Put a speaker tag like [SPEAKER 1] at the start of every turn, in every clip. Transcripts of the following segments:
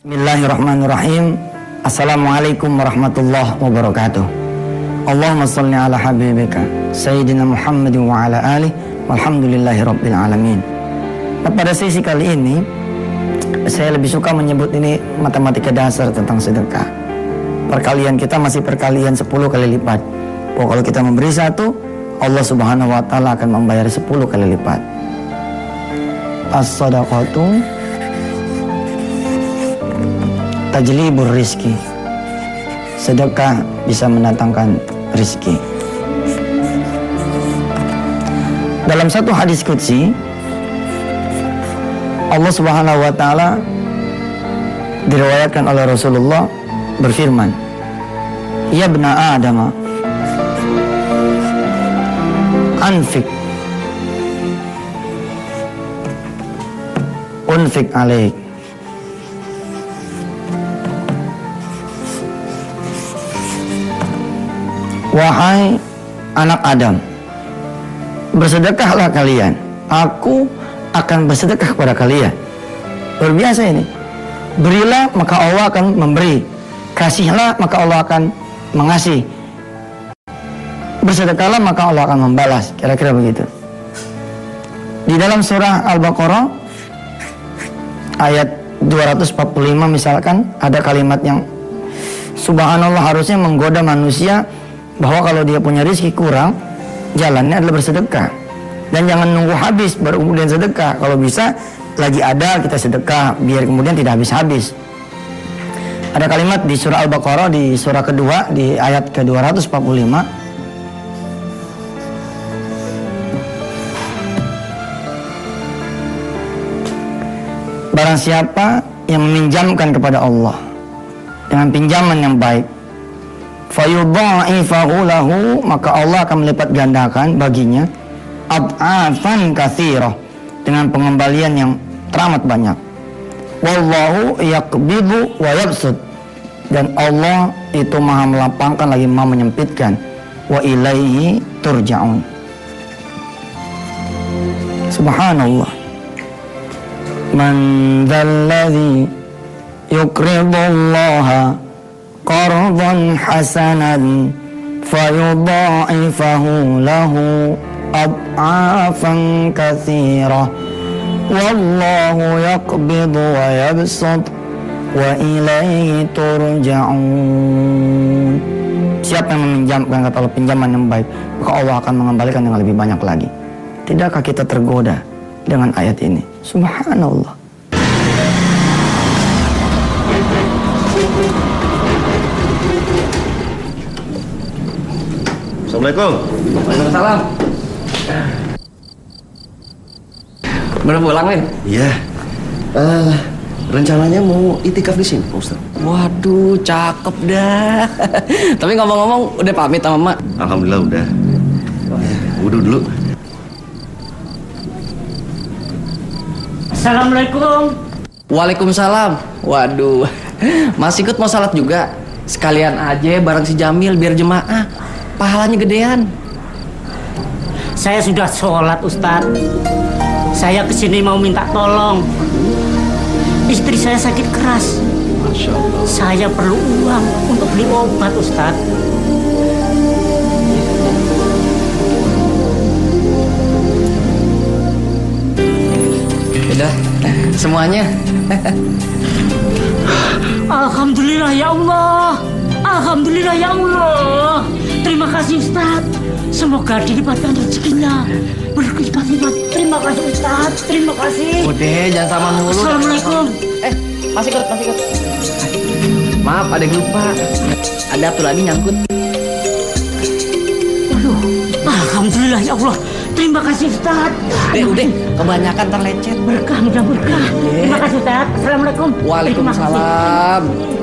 [SPEAKER 1] Bismillahirrahmanirrahim. Assalamualaikum warahmatullahi wabarakatuh. Allahumma salli ala habibika Sayyidina Muhammadin wa ala alihi walhamdulillahi rabbil alamin. Nah, pada sesi kali ini saya lebih suka menyebut ini matematika dasar tentang sedekah. Perkalian kita masih perkalian 10 kali lipat. Kalau kita memberi 1, Allah subhanahu wa ta'ala akan membayar 10 kali lipat. As-sadaqatu tajlibur rizki. Sedekah bisa mendatangkan rizki. Dalam satu hadis qudsi, Allah subhanahu wa ta'ala diriwayatkan oleh Rasulullah berfirman, Ya bna Adama, anfik unfik alaik. Wahai anak Adam, bersedekahlah kalian, aku akan bersedekah kepada kalian. Luar biasa ini. Berilah maka Allah akan memberi, kasihlah maka Allah akan mengasihi, bersedekahlah maka Allah akan membalas. Kira-kira begitu. Di dalam surah Al-Baqarah ayat 245 misalkan ada kalimat yang subhanallah harusnya menggoda manusia, bahwa kalau dia punya rezeki kurang, jalannya adalah bersedekah. Dan jangan nunggu habis baru kemudian sedekah. Kalau bisa lagi ada kita sedekah biar kemudian tidak habis-habis. Ada kalimat di surah Al-Baqarah di surah kedua di ayat ke-245. Barang siapa yang meminjamkan kepada Allah dengan pinjaman yang baik, fayudha'ifahu lahu, maka Allah akan melipat gandakan baginya ad'afan katsirah, dengan pengembalian yang teramat banyak. Wallahu yaqbidu wa yabsut, dan Allah itu maha melapangkan lagi maha menyempitkan. Wa ilaihi turja'un. Subhanallah. Man dzalladzi yuqridullaha qardan hasanan fayudha'ifahu lahu ad'afan katsirah wallahu yaqbidu wa yabsut wa ilaihi turja'un. Siapa yang meminjamkan kata Allah pinjaman yang baik, maka Allah akan mengembalikan dengan lebih banyak lagi. Tidakkah kita tergoda dengan ayat ini? Subhanallah.
[SPEAKER 2] Assalamualaikum.
[SPEAKER 3] Waalaikumsalam. Baru pulang, Min?
[SPEAKER 2] Iya. Rencananya mau itikaf di sini, Pak Ustaz.
[SPEAKER 3] Waduh, cakep dah. Tapi ngomong-ngomong, udah pamit sama Mak?
[SPEAKER 2] Alhamdulillah udah. Ya, wudu dulu.
[SPEAKER 4] Assalamualaikum.
[SPEAKER 3] Waalaikumsalam. Waduh, Mas ikut mau salat juga? Sekalian aja bareng si Jamil biar jemaah. Pahalanya gedean.
[SPEAKER 4] Saya sudah sholat, Ustadz. Saya kesini mau minta tolong. Istri saya sakit keras.
[SPEAKER 2] Masya Allah.
[SPEAKER 4] Saya perlu uang untuk beli obat, Ustadz.
[SPEAKER 3] Udah, semuanya.
[SPEAKER 4] Alhamdulillah ya Allah. Alhamdulillah ya Allah. Terima kasih, Ustadz. Semoga dilipatkan rezekinya. Berlipat-lipat. Terima kasih, Ustadz. Terima kasih.
[SPEAKER 3] Udah, jangan sama mulu.
[SPEAKER 4] Assalamualaikum.
[SPEAKER 3] Masih ikut. Maaf, ada yang lupa. Ada satu lagi nyangkut.
[SPEAKER 4] Aduh, alhamdulillah ya Allah. Terima kasih, Ustadz.
[SPEAKER 3] Udah, kebanyakan terlecet.
[SPEAKER 4] Berkah, mudah berkah. Terima kasih, Ustadz. Assalamualaikum.
[SPEAKER 3] Waalaikumsalam.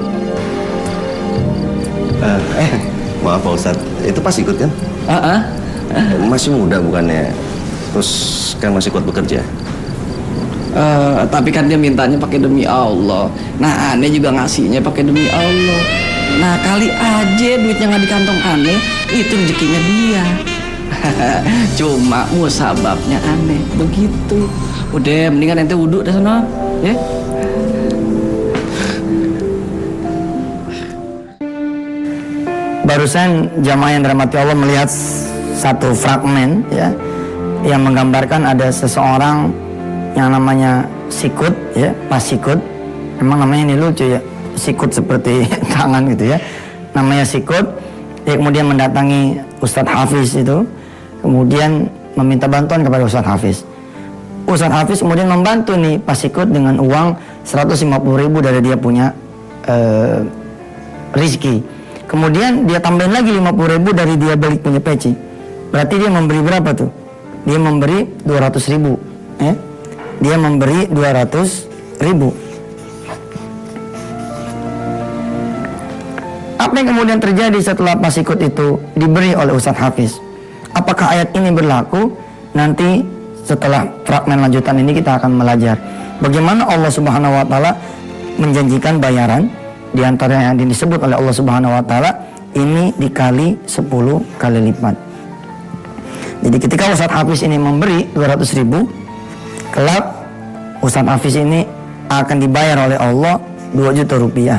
[SPEAKER 2] Maaf Pak Ustaz, itu pas ikut kan? Masih muda bukannya? Terus kan masih kuat bekerja?
[SPEAKER 3] Tapi kan dia mintanya pakai demi Allah. Nah, aneh juga ngasihnya pakai demi Allah. Nah, kali aja duitnya nggak di kantong aneh, itu rezekinya dia. Cuma musababnya aneh begitu. Udah, mendingan ente wudhu dah sana, ya.
[SPEAKER 1] Barusan jamaah yang dirahmati Allah melihat satu fragmen ya, yang menggambarkan ada seseorang yang namanya sikut ya, Pak Sikut. Emang namanya ini lucu ya, sikut seperti tangan gitu ya. Namanya sikut. Dia kemudian mendatangi Ustadz Hafiz itu, kemudian meminta bantuan kepada Ustadz Hafiz. Ustadz Hafiz kemudian membantu nih Pak Sikut dengan uang 150.000 dari dia punya rizki. Kemudian dia tambahin lagi 50.000 dari dia balik punya peci. Berarti dia memberi berapa tuh? Dia memberi 200.000 ya? Dia memberi 200.000. Apa yang kemudian terjadi setelah Pak Sikut itu diberi oleh Ustadz Hafiz? Apakah ayat ini berlaku? Nanti setelah fragmen lanjutan ini kita akan belajar bagaimana Allah Subhanahu wa taala menjanjikan bayaran. Di antara yang disebut oleh Allah Subhanahu wa taala ini dikali 10 kali lipat. Jadi ketika Ustadz Hafiz ini memberi 200.000, kelak Ustadz Hafiz ini akan dibayar oleh Allah 2 juta rupiah.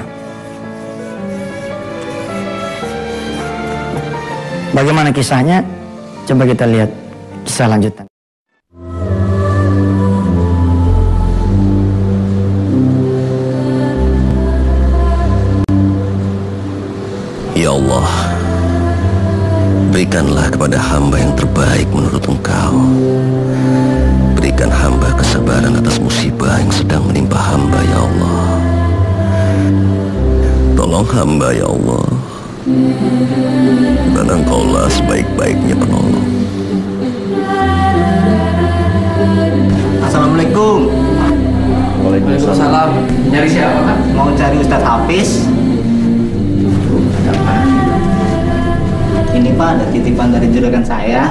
[SPEAKER 1] Bagaimana kisahnya? Coba kita lihat kisah lanjutan.
[SPEAKER 2] Ya Allah, berikanlah kepada hamba yang terbaik menurut Engkau. Berikan hamba kesabaran atas musibah yang sedang menimpa hamba, ya Allah. Tolong hamba, ya Allah, dan Engkaulah sebaik-baiknya penolong.
[SPEAKER 5] Assalamualaikum.
[SPEAKER 3] Waalaikumsalam. Nyari siapa kan?
[SPEAKER 5] Mau cari Ustadz Hafiz? Ini Pak, ada titipan dari juragan saya.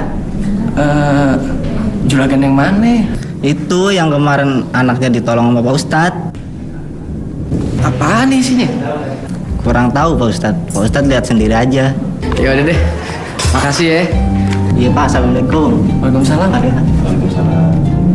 [SPEAKER 3] Juragan yang mana?
[SPEAKER 5] Itu yang kemarin anaknya ditolong sama Pak Ustadz.
[SPEAKER 3] Apaan isinya?
[SPEAKER 5] Kurang tahu Pak Ustadz. Pak Ustadz lihat sendiri aja.
[SPEAKER 3] Ya udah deh. Makasih ya.
[SPEAKER 5] Iya Pak, Assalamualaikum.
[SPEAKER 3] Waalaikumsalam.
[SPEAKER 2] Waalaikumsalam.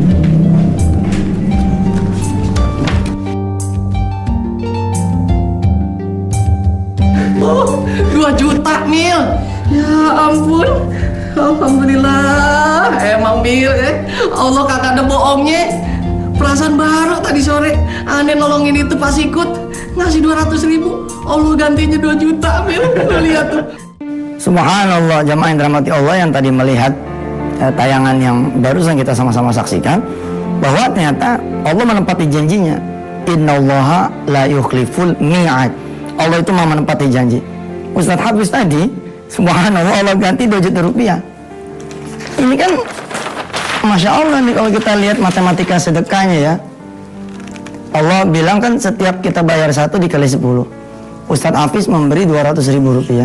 [SPEAKER 3] 2 juta, Mil. Ya ampun. Alhamdulillah. Emang Mil Allah kagak ada bohongnya. Perasaan baru tadi sore aneh nolongin itu Pak Sikut, ngasih 200.000. Allah gantinya 2 juta, Mil. Lu lihat tuh.
[SPEAKER 1] Subhanallah, jamaah yang dirahmati Allah yang tadi melihat tayangan yang barusan kita sama-sama saksikan, bahwa ternyata Allah menepati janjinya. Innallaha la yukhliful mi'ad. Allah itu mau menepati janji. Ustadz Hafiz tadi, subhanallah, Allah ganti 2 juta rupiah. Ini kan Masya Allah nih kalau kita lihat matematika sedekahnya ya. Allah bilang kan setiap kita bayar 1 dikali 10. Ustadz Hafiz memberi 200.000 rupiah.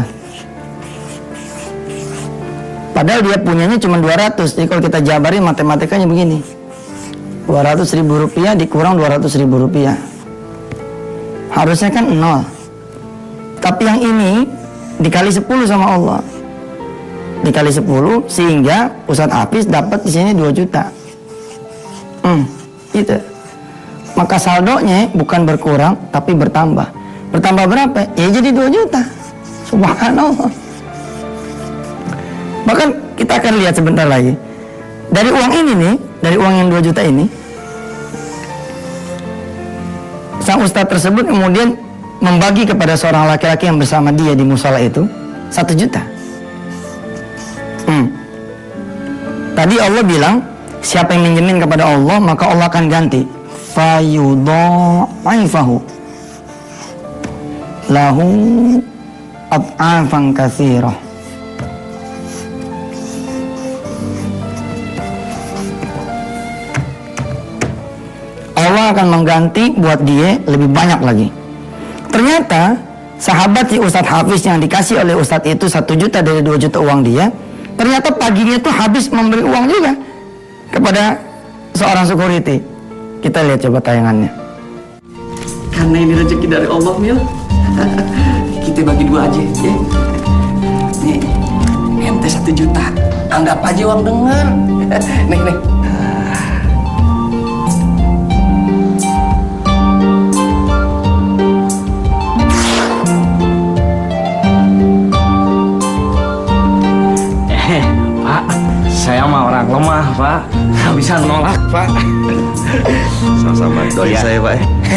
[SPEAKER 1] Padahal dia punyanya cuma 200. Jadi kalau kita jabarin matematikanya begini. 200.000 rupiah dikurang 200.000 rupiah. Harusnya kan 0. Tapi yang ini dikali 10 sama Allah. Dikali 10 sehingga Ustadz Hafiz dapat di sini 2 juta. Gitu. Maka saldonya bukan berkurang tapi bertambah. Bertambah berapa? Ya jadi 2 juta. Subhanallah. Bahkan kita akan lihat sebentar lagi. Dari uang ini nih, dari uang yang 2 juta ini, sang ustadz tersebut kemudian membagi kepada seorang laki-laki yang bersama dia di musola itu 1 juta. Tadi Allah bilang, siapa yang minjemin kepada Allah maka Allah akan ganti. Fayudha'ifahu lahu ad'afan katsirah. Allah akan mengganti buat dia lebih banyak lagi. Ternyata sahabat si Ustadz Hafiz yang dikasih oleh Ustadz itu 1 juta dari 2 juta uang dia, ternyata paginya tuh habis memberi uang juga kepada seorang security. Kita lihat coba tayangannya.
[SPEAKER 3] Karena ini rezeki dari Allah, Mil. Kita bagi 2 aja ya. Nih, ente 1 juta. Anggap aja uang dengar. Nih. bisa nolak, Pak.
[SPEAKER 2] Sama-sama doain
[SPEAKER 3] Iya.
[SPEAKER 2] saya, Pak.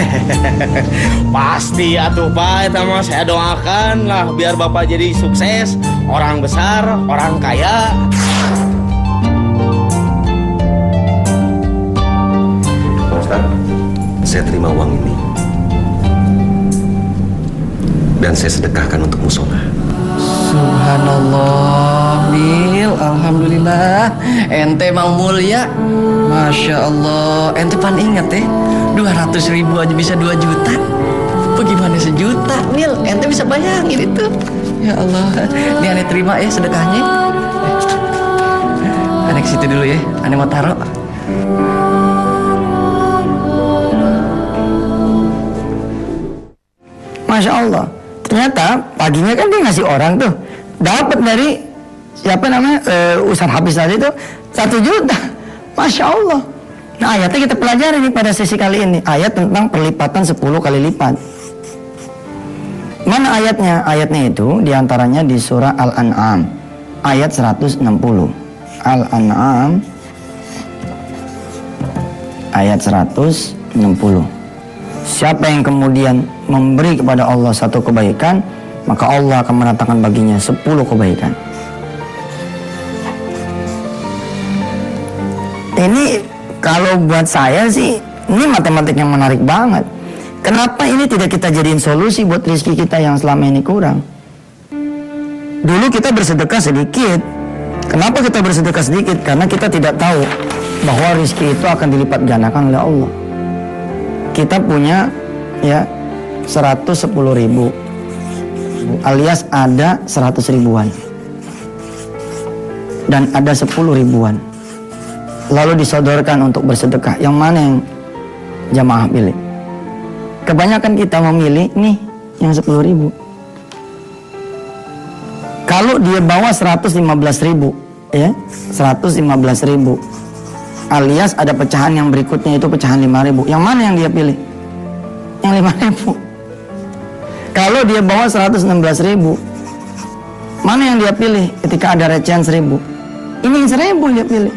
[SPEAKER 6] Pasti atuh Pak, eta mah saya doakan lah biar Bapak jadi sukses, orang besar, orang kaya.
[SPEAKER 2] Pak Ustadz, saya terima uang ini dan saya sedekahkan untuk musola.
[SPEAKER 3] Subhanallah, Bil, alhamdulillah. Ente Mang Mulia, Masya Allah. Ente pan inget ya, 200.000 aja bisa 2 juta. Bagaimana sejuta, Bil? Ente bisa bayangin itu. Ya Allah, ini aneh terima ya sedekahnya. Aneh ke situ dulu ya, aneh mau taruh.
[SPEAKER 1] Masya Allah. Ternyata paginya kan dia ngasih orang tuh, dapat dari siapa namanya Ustaz Hafiz tadi itu 1 juta. Masya Allah. Nah ayatnya kita pelajari nih pada sesi kali ini, ayat tentang perlipatan 10 kali lipat. Mana ayatnya? Ayatnya itu diantaranya di surah Al-An'am ayat 160. Al-An'am ayat 160. Siapa yang kemudian memberi kepada Allah 1 kebaikan, maka Allah akan mendatangkan baginya 10 kebaikan. Ini kalau buat saya sih, ini matematik yang menarik banget. Kenapa ini tidak kita jadiin solusi buat rezeki kita yang selama ini kurang? Dulu kita bersedekah sedikit. Kenapa kita bersedekah sedikit? Karena kita tidak tahu bahwa rezeki itu akan dilipat gandakan oleh Allah. Kita punya ya 110.000 alias ada 100 ribuan dan ada 10 ribuan, lalu disodorkan untuk bersedekah. Yang mana yang jamaah pilih? Kebanyakan kita memilih nih yang 10.000. Kalau dia bawa 115.000 ya, 115.000 alias ada pecahan yang berikutnya itu pecahan 5.000. Yang mana yang dia pilih? Yang 5.000. Kalau dia bawa 116.000, mana yang dia pilih ketika ada recehan 1.000? Ini yang 1.000 dia pilih.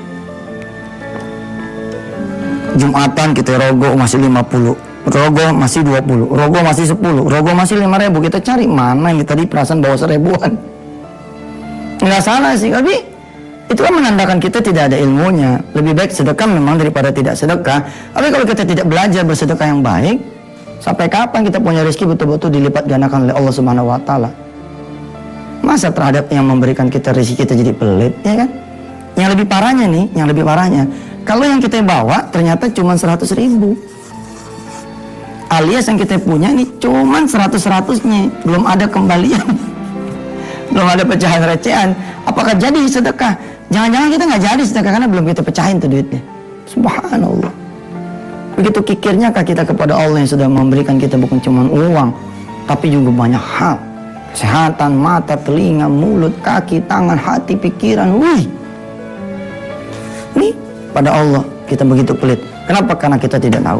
[SPEAKER 1] Jumatan kita rogo masih 50, rogo masih 20, rogo masih 10, rogo masih 5.000. Kita cari mana yang tadi perasaan bawa 1.000-an. Nggak salah sih, tapi itu kan menandakan kita tidak ada ilmunya. Lebih baik sedekah memang daripada tidak sedekah. Tapi kalau kita tidak belajar bersedekah yang baik, sampai kapan kita punya rezeki betul-betul dilipat gandakan oleh Allah Subhanahu wa taala? Masa terhadap yang memberikan kita rezeki kita jadi pelit, ya kan? Yang lebih parahnya nih, yang lebih parahnya, kalau yang kita bawa ternyata cuma 100.000. Alias yang kita punya ini cuma 100-100-nya, belum ada kembalian. Belum ada pecahan recehan. Apakah jadi sedekah? Jangan-jangan kita nggak jadi sedekah karena belum kita pecahin tuh duitnya. Subhanallah. Begitu kikirnya kita kepada Allah yang sudah memberikan kita bukan cuma uang, tapi juga banyak hal. Kesehatan, mata, telinga, mulut, kaki, tangan, hati, pikiran. Wih. Nih, pada Allah kita begitu pelit. Kenapa? Karena kita tidak tahu.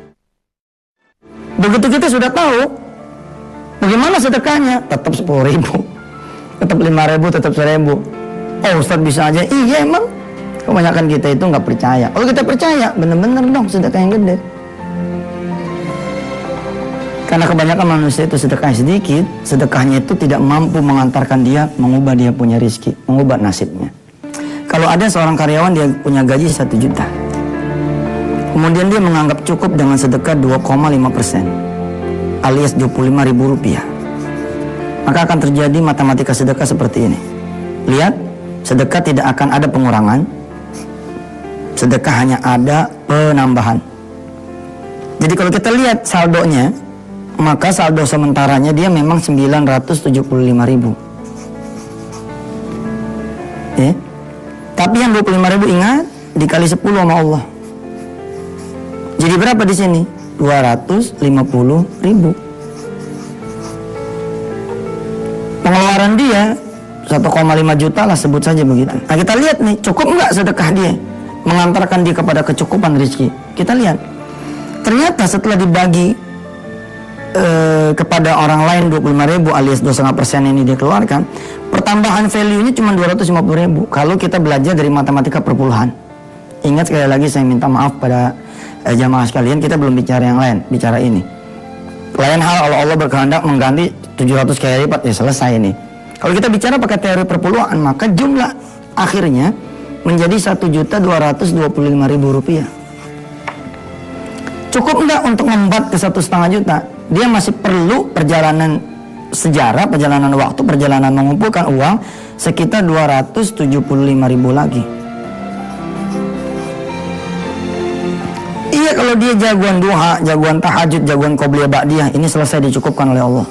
[SPEAKER 1] Begitu kita sudah tahu, bagaimana sedekahnya? Tetap 10.000. Tetap 5.000, tetap 1.000. Oh Ustaz bisa aja. Iya emang. Kebanyakan kita itu nggak percaya. Kalau kita percaya, bener-bener dong sedekah yang gede. Karena kebanyakan manusia itu sedekahnya sedikit, sedekahnya itu tidak mampu mengantarkan dia, mengubah dia punya rezeki, mengubah nasibnya. Kalau ada seorang karyawan dia punya gaji 1 juta, kemudian dia menganggap cukup dengan sedekah 2,5%, alias 25.000 rupiah. Maka akan terjadi matematika sedekah seperti ini. Lihat, sedekah tidak akan ada pengurangan. Sedekah hanya ada penambahan. Jadi kalau kita lihat saldonya, maka saldo sementaranya dia memang 975.000. Ya. Tapi yang 25.000 ingat dikali 10 sama Allah. Jadi berapa di sini? 250.000. Pengeluaran dia 1,5 juta lah sebut saja begitu. Nah kita lihat nih, cukup nggak sedekah dia mengantarkan dia kepada kecukupan rezeki? Kita lihat, ternyata setelah dibagi kepada orang lain 25.000 alias 2,5% ini dia keluarkan, pertambahan value-nya cuma 250.000. Kalau kita belajar dari matematika perpuluhan, Ingat sekali lagi saya minta maaf pada jamaah sekalian, kita belum bicara yang lain, bicara ini. Lain hal kalau Allah berkehendak mengganti 700 kali lipat, ya selesai ini. Kalau kita bicara pakai teori perpuluhan, maka jumlah akhirnya menjadi 1.225.000 rupiah. Cukup enggak untuk membuat ke 1,5 juta? Dia masih perlu perjalanan sejarah, perjalanan waktu, perjalanan mengumpulkan uang sekitar 275.000 lagi. Iya, kalau dia jagoan duha, jagoan tahajud, jagoan qobliyah ba'diyah, ini selesai dicukupkan oleh Allah.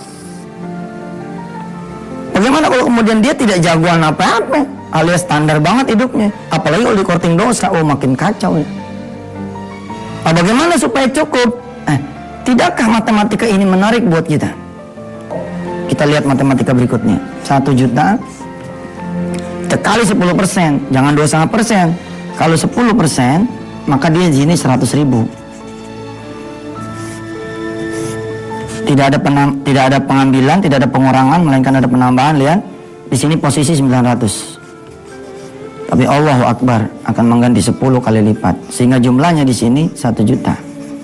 [SPEAKER 1] Bagaimana kalau kemudian dia tidak jagoan apa-apa, alias standar banget hidupnya, apalagi kalau dikorting dosa, makin kacau ya. Nah, bagaimana supaya cukup? Tidakkah matematika ini menarik buat kita? Kita lihat matematika berikutnya. 1 juta kita kali 10%, jangan 2,5%. Kalau 10%, maka dia di sini 100.000. Tidak ada pengambilan, tidak ada pengurangan, melainkan ada penambahan. Lihat, di sini posisi 900. Tapi Allahu Akbar akan mengganti 10 kali lipat, sehingga jumlahnya di sini 1 juta.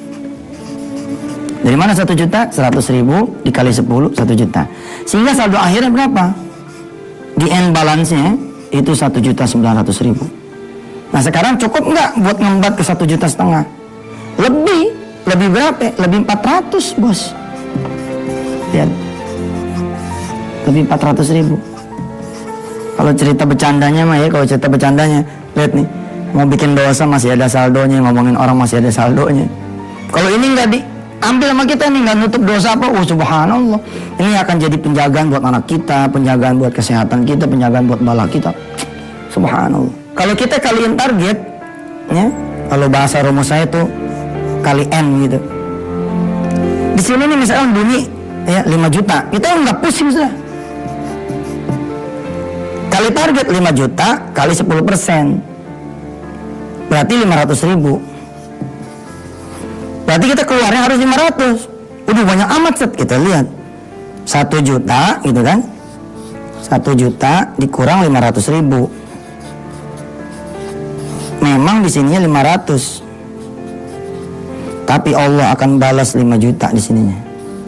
[SPEAKER 1] Dari mana 1 juta? 100.000 dikali 10, 1 juta. Sehingga saldo akhirnya berapa? Di end balance-nya itu 1.900.000. Nah, sekarang cukup nggak buat ngembat ke 1,5 juta? Lebih berapa? Lebih 400, bos. Lihat, lebih 400.000. Kalau cerita bercandanya mah ya, lihat nih, mau bikin dosa masih ada saldonya, ngomongin orang masih ada saldonya. Kalau ini nggak diambil sama kita nih, nggak nutup dosa apa, subhanallah. Ini akan jadi penjagaan buat anak kita, penjagaan buat kesehatan kita, penjagaan buat bala kita. Subhanallah. Kalau kita kaliin target, ya, kalau bahasa rumus saya itu kali N gitu. Di sini nih misalnya bunyi ya 5 juta, kita nggak pusing sudah. Kali target 5 juta kali 10%, berarti 500.000. Berarti kita keluarnya harus 500. Udah banyak amat set. Kita lihat 1 juta gitu kan, 1 juta dikurang 500.000. Memang di sininya 500, tapi Allah akan balas 5 juta di sininya.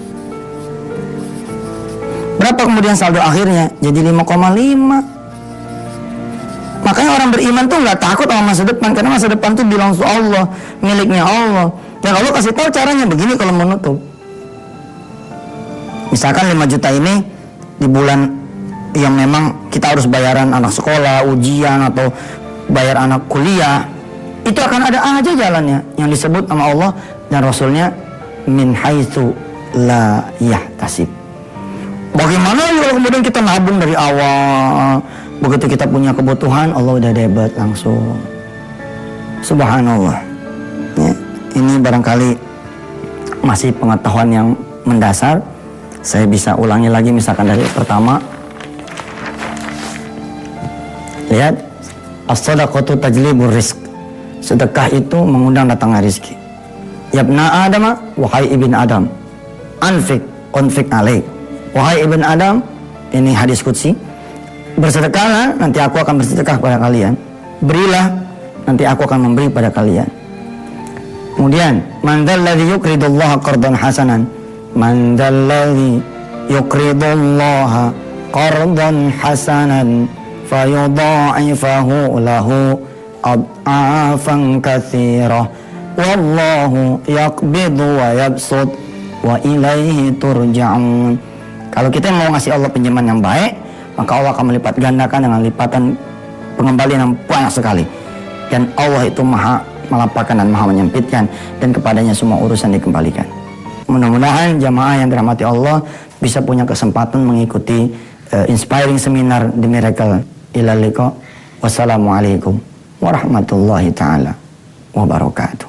[SPEAKER 1] Berapa kemudian saldo akhirnya? Jadi 5,5. Makanya orang beriman tuh nggak takut sama masa depan, karena masa depan tuh bilang Allah, miliknya Allah. Dan Allah kasih tahu caranya begini kalau menutup. Misalkan 5 juta ini di bulan yang memang kita harus bayaran anak sekolah, ujian, atau bayar anak kuliah, itu akan ada aja jalannya yang disebut sama Allah dan Rasulnya, min haitsu la yahtasib. Bagaimana kalau kemudian kita nabung dari awal, begitu kita punya kebutuhan Allah udah debet langsung. Subhanallah ya, ini barangkali masih pengetahuan yang mendasar. Saya bisa ulangi lagi, misalkan dari pertama. Lihat, as-sadaqatu tajlibur rizq. Sedekah itu mengundang datangnya rezeki. Yabna Adam, wahai ibn Adam, unfik alaik. Wahai ibn Adam, ini hadis qudsi, bersedekahlah, nanti aku akan bersedekah pada kalian. Berilah, nanti aku akan memberi pada kalian. Kemudian, man dzalladzi yuqridullaha qardan hasanan. Man dzalladzi yuqridullaha qardan hasanan fayudha'ifahu lahu ad'afan katsirah. Wallahu yaqbidu wa yabsut wa ilaihi turja'un. Kalau kita mau ngasih Allah pinjaman yang baik, maka Allah akan melipat gandakan dengan lipatan pengembalian yang banyak sekali. Dan Allah itu maha melapangkan dan maha menyempitkan, dan kepadanya semua urusan dikembalikan. Mudah-mudahan jamaah yang dirahmati Allah bisa punya kesempatan mengikuti inspiring seminar The Miracle. Ilal liqa. Wassalamualaikum warahmatullahi taala wabarakatuh.